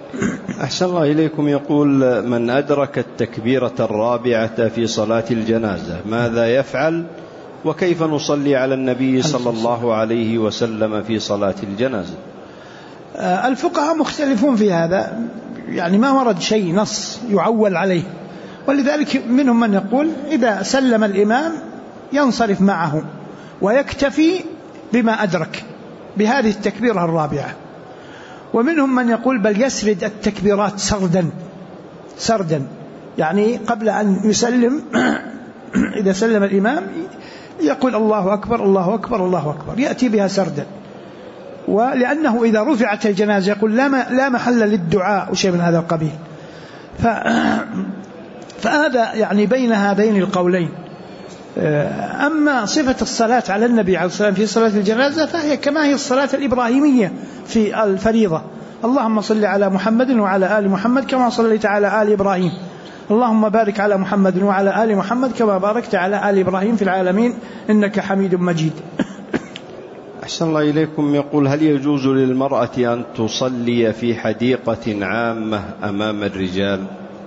أحسن الله إليكم. يقول: من أدرك التكبيرة الرابعة في صلاة الجنازة ماذا يفعل، وكيف نصلي على النبي صلى الله عليه وسلم في صلاة الجنازة؟ الفقهاء مختلفون في هذا، يعني ما ورد شيء نص يعول عليه، ولذلك منهم من يقول إذا سلم الإمام ينصرف معه ويكتفي بما أدرك بهذه التكبيرة الرابعة، ومنهم من يقول بل يسرد التكبيرات سردا، يعني قبل أن يسلم إذا سلم الإمام يقول الله أكبر الله أكبر الله أكبر، يأتي بها سردا. ولأنه إذا رفعت الجنازة يقول لا محل للدعاء وشيء من هذا القبيل. فهذا يعني بين هذين القولين. أما صفة الصلاة على النبي عليه الصلاة والسلام في صلاة الجنازة فهي كما هي الصلاة الإبراهيمية في الفريضة: اللهم صل على محمد وعلى آل محمد كما صليت على آل إبراهيم، اللهم بارك على محمد وعلى آل محمد كما باركت على آل إبراهيم في العالمين إنك حميد مجيد. أحسن الله إليكم. يقول: هل يجوز للمرأة أن تصلي في حديقة عامة أمام الرجال؟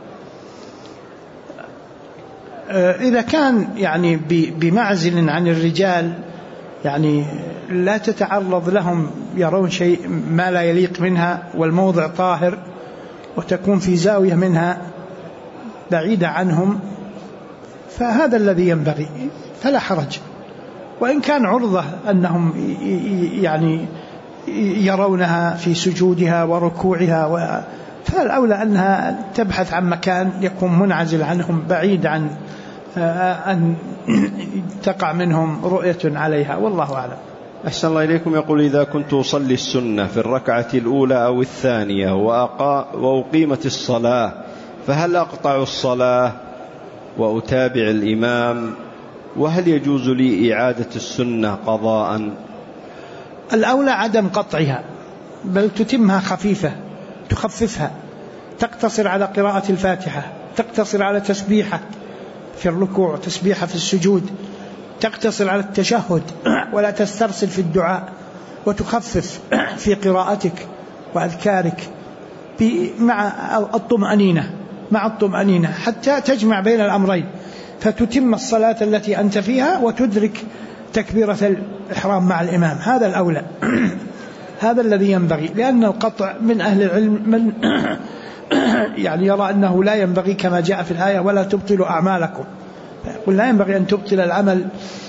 إذا كان يعني بمعزل عن الرجال، يعني لا تتعرض لهم يرون شيء ما لا يليق منها، والموضع طاهر، وتكون في زاوية منها بعيدة عنهم، فهذا الذي ينبغي، فلا حرج. وإن كان عرضة أنهم يعني يرونها في سجودها وركوعها، فالأولى أنها تبحث عن مكان يكون منعزل عنهم بعيد عن أن تقع منهم رؤية عليها، والله أعلم. أحسن الله إليكم. يقول: إذا كنت أصلي السنة في الركعة الأولى أو الثانية وأقيمت الصلاة، فهل أقطع الصلاة وأتابع الإمام، وهل يجوز لي إعادة السنة قضاء؟ الأولى عدم قطعها، بل تتمها خفيفة، تخففها، تقتصر على قراءة الفاتحة، تقتصر على تسبيحة في الركوع، تسبيحة في السجود، تقتصر على التشهد ولا تسترسل في الدعاء، وتخفف في قراءتك وأذكارك مع الطمأنينة حتى تجمع بين الأمرين، فتتم الصلاة التي أنت فيها وتدرك تكبيرة الإحرام مع الإمام. هذا الأولى. هذا الذي ينبغي، لأن القطع من أهل العلم من يعني يرى أنه لا ينبغي كما جاء في الآية: ولا تبطلوا أعمالكم. يقول لا ينبغي أن تبطل العمل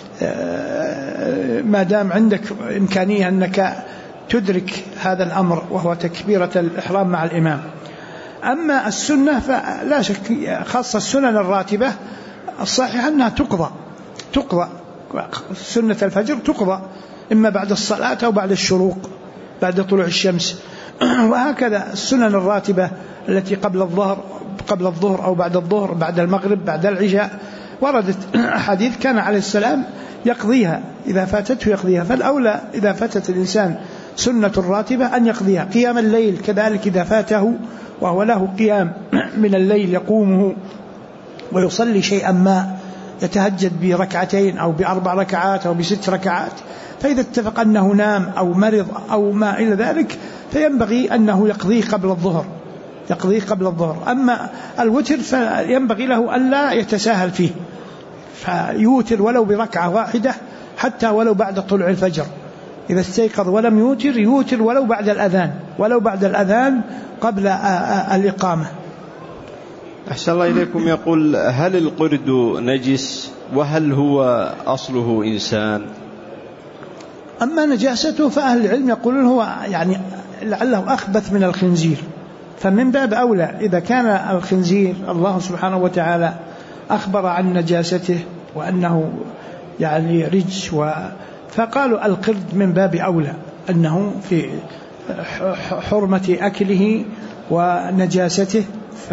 ما دام عندك إمكانية أنك تدرك هذا الأمر، وهو تكبيرة الإحرام مع الإمام. أما السنة فلا شك، خاصة السنن الراتبة الصحيحة أنها تقضى سنة الفجر تقضى إما بعد الصلاة أو بعد الشروق، بعد طلوع الشمس. وهكذا السنن الراتبة التي قبل الظهر أو بعد الظهر، بعد المغرب، بعد العشاء، وردت حديث كان عليه السلام يقضيها إذا فاتته يقضيها. فالأولى إذا فاتت الإنسان سنة الراتبة أن يقضيها. قيام الليل كذلك إذا فاته وهو له قيام من الليل يقومه ويصلي شيئا ما، يتهجد بركعتين أو ب4 ركعات أو ب6 ركعات، فإذا اتفق أنه نام أو مرض أو ما إلى ذلك فينبغي أنه يقضيه قبل الظهر. أما الوتر فينبغي له ألا يتساهل فيه، فيوتر ولو بركعة واحدة حتى ولو بعد طلوع الفجر. إذا استيقظ ولم يوتر ولو بعد الأذان قبل الإقامة. أحسن الله إليكم. يقول: هل القرد نجس، وهل هو أصله إنسان؟ أما نجاسته فأهل العلم يقولون هو يعني لعله أخبث من الخنزير، فمن باب أولى إذا كان الخنزير الله سبحانه وتعالى أخبر عن نجاسته وأنه يعني رجس، فقالوا القرد من باب أولى أنه في حرمة أكله ونجاسته.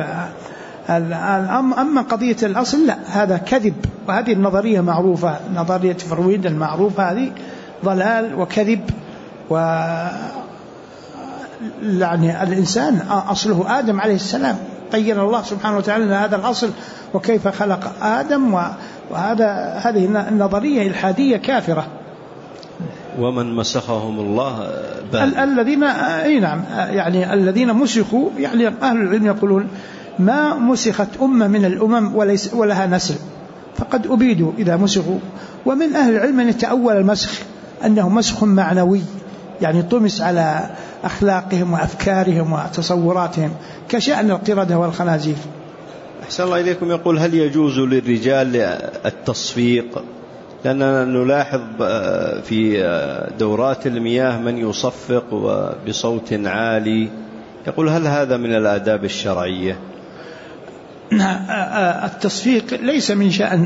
أما قضية الأصل لا، هذا كذب، وهذه النظرية معروفة، نظرية فرويد المعروفة، هذه ضلال وكذب. يعني الإنسان أصله آدم عليه السلام، بين الله سبحانه وتعالى هذا الأصل وكيف خلق آدم، هذه النظرية الحادية كافرة. ومن مسخهم الله الذين نعم يعني الذين مسخوا، يعني أهل العلم يقولون ما مسخت أمة من الأمم ولها نسل فقد أبيدوا إذا مسخوا. ومن أهل العلم من يتأول المسخ أنه مسخ معنوي، يعني طمس على أخلاقهم وأفكارهم وتصوراتهم كشأن القردة والخنازير. أحسن الله إليكم. يقول هل يجوز للرجال التصفيق؟ لأننا نلاحظ في دورات المياه من يصفق بصوت عالي، يقول هل هذا من الآداب الشرعية؟ التصفيق ليس من شأن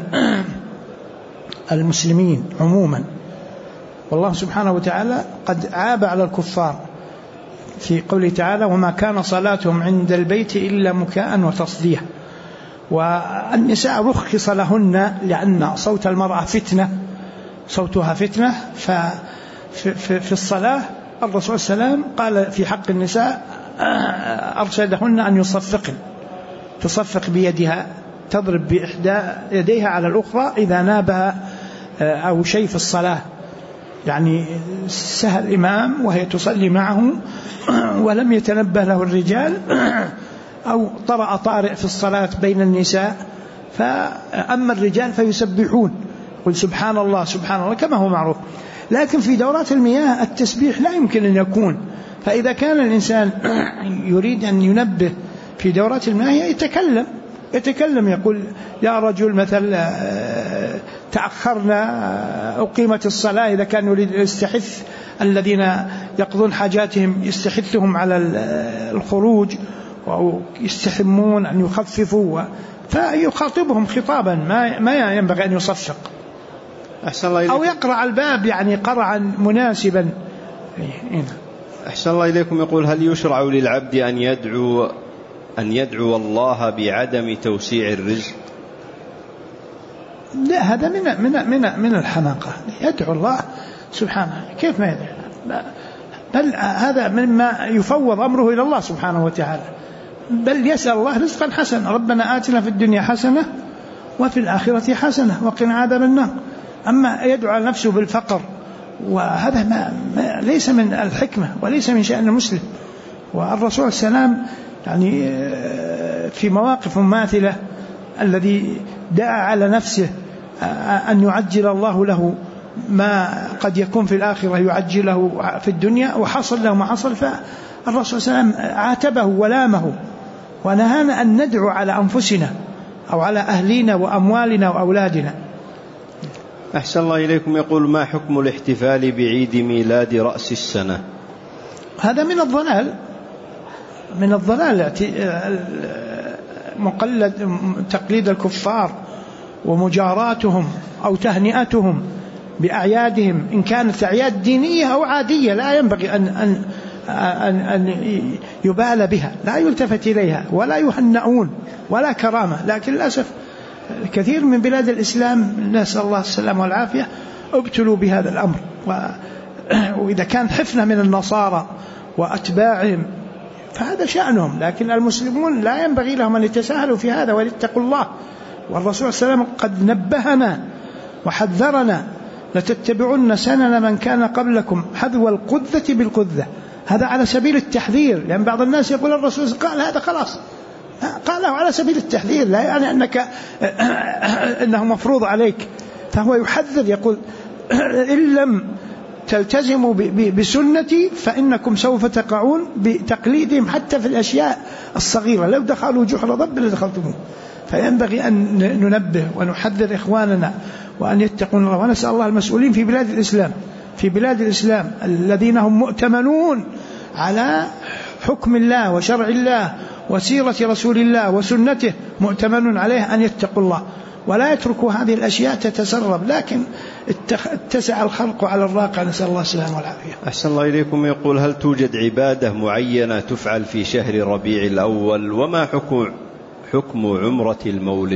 المسلمين عموما، والله سبحانه وتعالى قد عاب على الكفار في قوله تعالى وما كان صلاتهم عند البيت إلا مكاء وتصدية. والنساء رخص لهن لأن صوت المرأة فتنة، صوتها فتنة، ففي الصلاة الرسول صلى الله عليه وسلم قال في حق النساء أرشدهن أن يصفقن، تصفق بيدها، تضرب بإحدى يديها على الأخرى إذا نابها أو شيء في الصلاة، يعني سهى الإمام وهي تصلي معه ولم يتنبه له الرجال أو طرأ طارئ في الصلاة بين النساء، فأما الرجال فيسبحون قل سبحان الله سبحان الله كما هو معروف. لكن في دورات المياه التسبيح لا يمكن أن يكون، فإذا كان الإنسان يريد أن ينبه في دورات المياه يتكلم يقول يا رجل مثلا تأخرنا أقيمت الصلاة، إذا كان يريد يستحث الذين يقضون حاجاتهم يستحثهم على الخروج أو يستحمون أن يخففوا، فيخاطبهم خطابا ما ينبغي أن يصفق أو يقرع الباب يعني قرعا مناسبا. أحسن الله إليكم. يقول هل يشرع للعبد أن يدعو الله بعدم توسيع الرزق؟ لا، هذا من الحماقة. يدعو الله سبحانه، كيف ما يدعو؟ بل هذا مما يفوض أمره إلى الله سبحانه وتعالى، بل يسأل الله رزقا حسنا، ربنا آتنا في الدنيا حسنة وفي الآخرة حسنة وقنا عذاب النار. أما يدعو نفسه بالفقر وهذا ليس من الحكمة وليس من شأن المسلم. والرسول صلى الله عليه وسلم يعني في مواقف ماثلة الذي دعا على نفسه أن يعجل الله له ما قد يكون في الآخرة يعجله في الدنيا، وحصل له ما حصل، فالرسول صلى الله عليه وسلم عاتبه ولامه ونهانا أن ندعو على أنفسنا أو على أهلنا وأموالنا وأولادنا. أحسن الله إليكم. يقول ما حكم الاحتفال بعيد ميلاد رأس السنة؟ هذا من الضلال تقليد الكفار ومجاراتهم أو تهنئتهم بأعيادهم إن كانت أعياد دينية أو عادية، لا ينبغي أن يبال بها، لا يلتفت إليها ولا يهنئون ولا كرامة. لكن للأسف كثير من بلاد الإسلام نسأل الله السلامة والعافية ابتلوا بهذا الأمر، وإذا كان حفنة من النصارى وأتباعهم فهذا شأنهم، لكن المسلمون لا ينبغي لهم أن يتساهلوا في هذا ويتقوا الله. والرسول صلى الله عليه وسلم قد نبهنا وحذرنا لتتبعن سنن من كان قبلكم حذو القذة بالقذة، هذا على سبيل التحذير، لأن بعض الناس يقول الرسول قال هذا خلاص، قاله على سبيل التحذير، لا يعني أنه مفروض عليك، فهو يحذر يقول إن لم تلتزموا بسنتي فإنكم سوف تقعون بتقليدهم حتى في الأشياء الصغيرة، لو دخلوا جحر ضب لدخلتموه. فينبغي أن ننبه ونحذر إخواننا وأن يتقون الله. ونسأل الله المسؤولين في بلاد الإسلام الذين هم مؤتمنون على حكم الله وشرع الله وسيرة رسول الله وسنته، مؤتمنون عليه أن يتقوا الله ولا يتركوا هذه الأشياء تتسرب، لكن اتسع الخلق على الراقع، نسأل الله السلامة والعافية. أحسن الله إليكم. يقول هل توجد عبادة معينة تفعل في شهر ربيع الأول؟ وما حكم عمرة المولد؟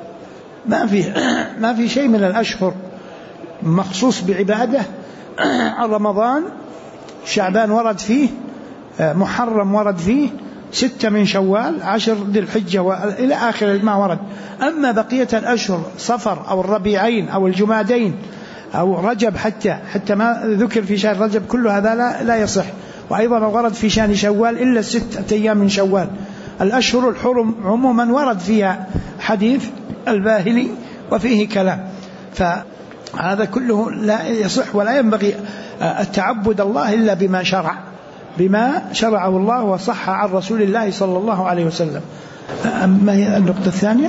ما في شيء من الأشهر مخصوص بعبادة. رمضان، شعبان ورد فيه، محرم ورد فيه، 6 من شوال، 10 ذي الحجة إلى آخر ما ورد. أما بقية الأشهر صفر أو الربيعين أو الجمادين أو رجب حتى ما ذكر في شهر رجب، كل هذا لا يصح. وأيضا ورد في شأن شوال إلا 6 أيام من شوال. الأشهر الحرم عموما ورد فيها حديث الباهلي وفيه كلام، فهذا كله لا يصح، ولا ينبغي التعبد الله إلا بما شرعه الله وصح عن رسول الله صلى الله عليه وسلم. أما هي النقطة الثانية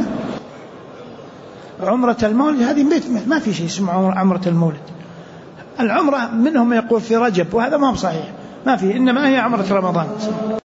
عمرة المولد، هذه ما في شيء اسمه عمرة المولد. العمرة منهم يقول في رجب، وهذا ما هو صحيح، ما في، إنما هي عمرة رمضان.